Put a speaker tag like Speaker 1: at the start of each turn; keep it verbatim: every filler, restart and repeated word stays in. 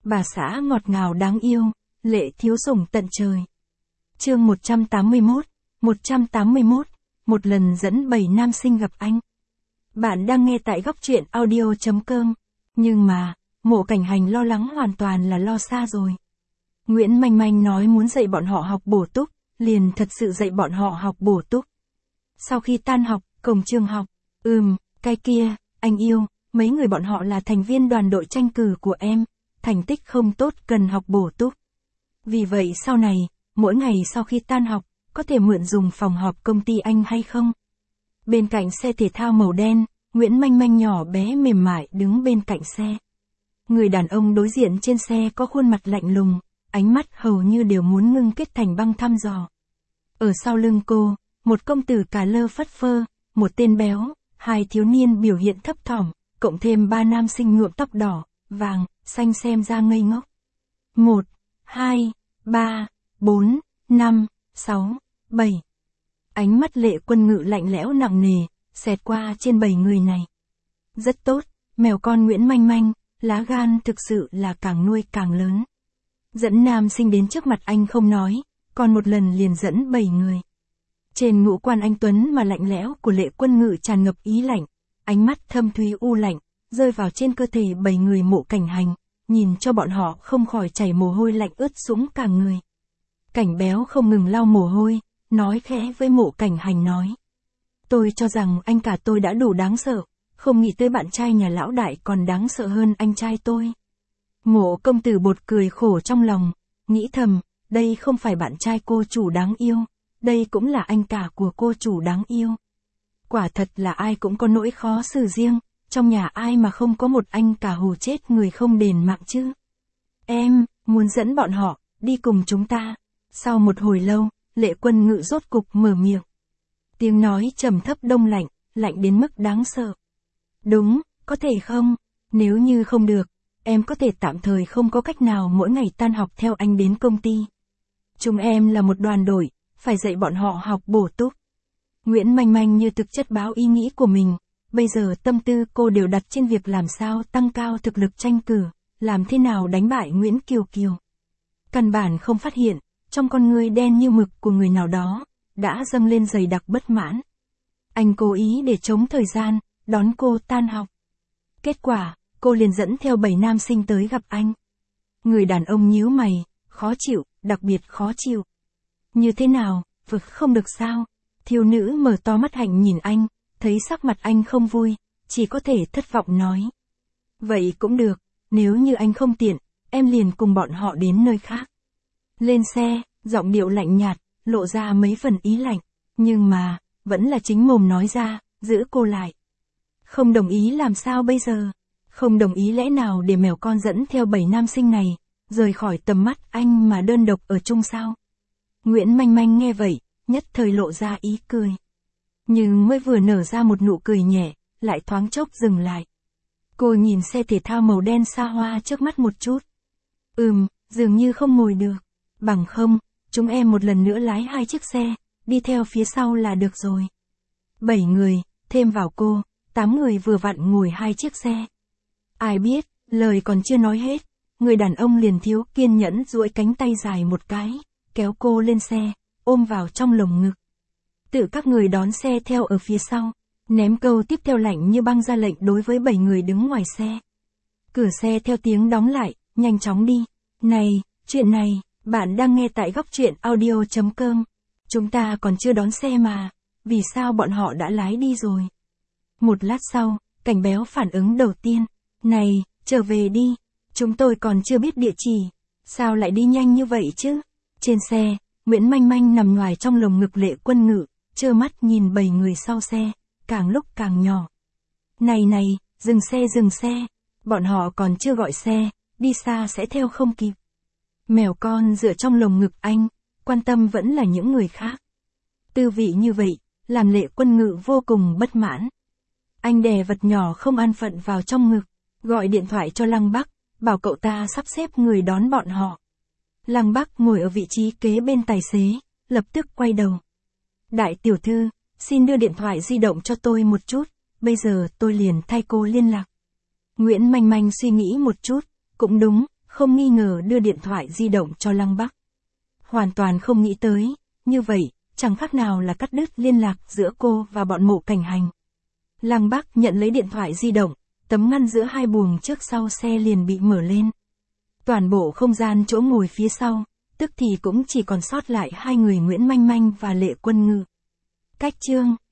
Speaker 1: bà xã ngọt ngào đáng yêu, lệ thiếu sủng tận trời. Chương một trăm tám mươi mốt, một trăm tám mươi mốt, một lần dẫn bảy nam sinh gặp anh. Bạn đang nghe tại góc truyện audio chấm com, nhưng mà, Mộ Cảnh Hành lo lắng hoàn toàn là lo xa rồi. Nguyễn Manh Manh nói muốn dạy bọn họ học bổ túc, liền thật sự dạy bọn họ học bổ túc. Sau khi tan học, cổng trường học, ừm, cái kia, anh yêu, mấy người bọn họ là thành viên đoàn đội tranh cử của em, thành tích không tốt cần học bổ túc. Vì vậy sau này, mỗi ngày sau khi tan học, có thể mượn dùng phòng họp công ty anh hay không? Bên cạnh xe thể thao màu đen, Nguyễn Manh Manh nhỏ bé mềm mại đứng bên cạnh xe. Người đàn ông đối diện trên xe có khuôn mặt lạnh lùng, ánh mắt hầu như đều muốn ngưng kết thành băng thăm dò. Ở sau lưng cô, một công tử cà lơ phất phơ, một tên béo, hai thiếu niên biểu hiện thấp thỏm, cộng thêm ba nam sinh nhuộm tóc đỏ, vàng, xanh xem ra ngây ngốc. Một, hai, ba, bốn, năm, sáu, bảy. Ánh mắt Lệ Quân Ngự lạnh lẽo nặng nề, xẹt qua trên bảy người này. Rất tốt, mèo con Nguyễn Manh Manh, lá gan thực sự là càng nuôi càng lớn. Dẫn nam sinh đến trước mặt anh không nói, còn một lần liền dẫn bảy người. Trên ngũ quan anh tuấn mà lạnh lẽo của Lệ Quân Ngự tràn ngập ý lạnh, ánh mắt thâm thúy u lạnh, rơi vào trên cơ thể bảy người Mộ Cảnh Hành, nhìn cho bọn họ không khỏi chảy mồ hôi lạnh ướt sũng cả người. Cảnh béo không ngừng lau mồ hôi, nói khẽ với Mộ Cảnh Hành nói. Tôi cho rằng anh cả tôi đã đủ đáng sợ, không nghĩ tới bạn trai nhà lão đại còn đáng sợ hơn anh trai tôi. Mộ công tử bột cười khổ trong lòng, nghĩ thầm, đây không phải bạn trai cô chủ đáng yêu, đây cũng là anh cả của cô chủ đáng yêu. Quả thật là ai cũng có nỗi khó xử riêng, trong nhà ai mà không có một anh cả hù chết người không đền mạng chứ. Em, muốn dẫn bọn họ, đi cùng chúng ta. Sau một hồi lâu, Lệ Quân Ngự rốt cục mở miệng. Tiếng nói trầm thấp đông lạnh, lạnh đến mức đáng sợ. Đúng, có thể không? Nếu như không được, em có thể tạm thời không có cách nào mỗi ngày tan học theo anh đến công ty. Chúng em là một đoàn đội, phải dạy bọn họ học bổ túc. Nguyễn Manh Manh như thực chất báo ý nghĩ của mình, bây giờ tâm tư cô đều đặt trên việc làm sao tăng cao thực lực tranh cử, làm thế nào đánh bại Nguyễn Kiều Kiều. Căn bản không phát hiện, trong con người đen như mực của người nào đó, đã dâng lên dày đặc bất mãn. Anh cố ý để chống thời gian, đón cô tan học. Kết quả, cô liền dẫn theo bảy nam sinh tới gặp anh. Người đàn ông nhíu mày, khó chịu, đặc biệt khó chịu. Như thế nào, vực không được sao? Thiếu nữ mở to mắt hạnh nhìn anh, thấy sắc mặt anh không vui, chỉ có thể thất vọng nói. Vậy cũng được, nếu như anh không tiện, em liền cùng bọn họ đến nơi khác. Lên xe, giọng điệu lạnh nhạt, lộ ra mấy phần ý lạnh, nhưng mà, vẫn là chính mồm nói ra, giữ cô lại. Không đồng ý làm sao bây giờ? Không đồng ý lẽ nào để mèo con dẫn theo bảy nam sinh này, rời khỏi tầm mắt anh mà đơn độc ở chung sao? Nguyễn Manh Manh nghe vậy, nhất thời lộ ra ý cười. Nhưng mới vừa nở ra một nụ cười nhẹ, lại thoáng chốc dừng lại. Cô nhìn xe thể thao màu đen xa hoa trước mắt một chút. Ừm, dường như không ngồi được. Bằng không, chúng em một lần nữa lái hai chiếc xe, đi theo phía sau là được rồi. Bảy người, thêm vào cô, tám người vừa vặn ngồi hai chiếc xe. Ai biết, lời còn chưa nói hết, người đàn ông liền thiếu kiên nhẫn duỗi cánh tay dài một cái, kéo cô lên xe, ôm vào trong lồng ngực. Tự các người đón xe theo ở phía sau, ném câu tiếp theo lạnh như băng ra lệnh đối với bảy người đứng ngoài xe. Cửa xe theo tiếng đóng lại, nhanh chóng đi. Này, chuyện này, bạn đang nghe tại góc truyện audio chấm com. Chúng ta còn chưa đón xe mà, vì sao bọn họ đã lái đi rồi? Một lát sau, Cảnh béo phản ứng đầu tiên. Này, trở về đi, chúng tôi còn chưa biết địa chỉ, sao lại đi nhanh như vậy chứ? Trên xe, Nguyễn Manh Manh nằm ngoài trong lồng ngực Lệ Quân Ngự, trơ mắt nhìn bảy người sau xe, càng lúc càng nhỏ. Này này, dừng xe dừng xe, bọn họ còn chưa gọi xe, đi xa sẽ theo không kịp. Mèo con dựa trong lồng ngực anh, quan tâm vẫn là những người khác. Tư vị như vậy, làm Lệ Quân Ngự vô cùng bất mãn. Anh đè vật nhỏ không an phận vào trong ngực, gọi điện thoại cho Lăng Bắc, bảo cậu ta sắp xếp người đón bọn họ. Lăng Bắc ngồi ở vị trí kế bên tài xế, lập tức quay đầu. Đại tiểu thư, xin đưa điện thoại di động cho tôi một chút, bây giờ tôi liền thay cô liên lạc. Nguyễn Manh Manh suy nghĩ một chút, cũng đúng, không nghi ngờ đưa điện thoại di động cho Lăng Bắc. Hoàn toàn không nghĩ tới, như vậy, chẳng khác nào là cắt đứt liên lạc giữa cô và bọn Mộ Cảnh Hành. Lăng Bắc nhận lấy điện thoại di động, tấm ngăn giữa hai buồng trước sau xe liền bị mở lên. Toàn bộ không gian chỗ ngồi phía sau, tức thì cũng chỉ còn sót lại hai người Nguyễn Manh Manh và Lệ Quân Ngự. Cách chương